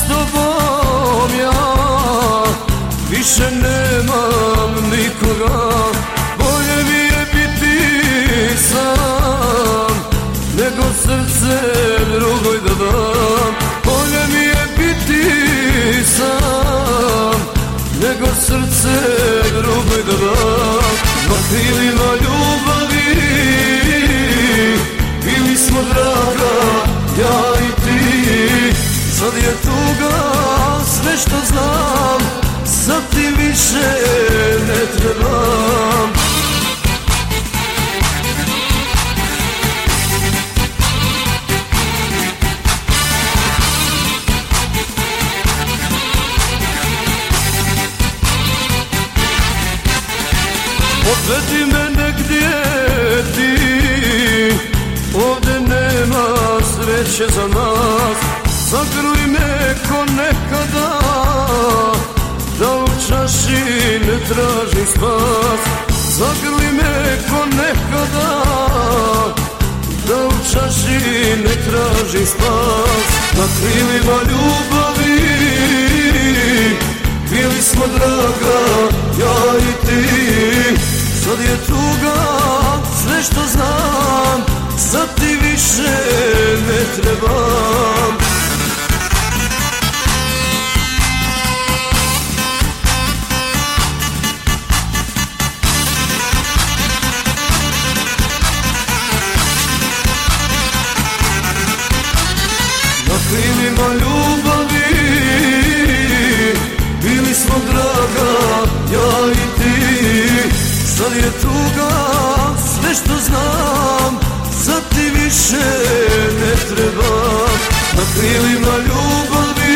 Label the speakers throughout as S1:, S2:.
S1: tobom ja više nemam nikoga. Bolje mi je biti sam nego srce drugoj da dam. Bolje mi je biti sam nego srce drugoj da dam. Na krilima ljubavi bili smo draga, ja i ti. Sad je tuga sve što znam, sad ti više ne trebam. Odvedi me negdje ti, ovdje nema sreće za nas. Zagruj me ko nekada, da u čaši ne tražim spas. Zagruj me ko nekada, da u čaši ne tražim spas. Na krilima ljubavi bili smo draga, ja i ti. Sad je tuga sve što znam, sad ti više ne trebam. Na krilima ljubavi bili smo draga, ja i ti. Sad je tuga sve što znam, sad ti više ne trebam. Na krilima ljubavi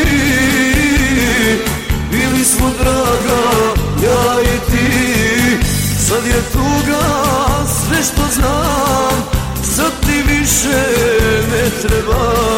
S1: bili smo draga, ja i ti. Sad je tuga sve što znam, sad ti više ne trebam.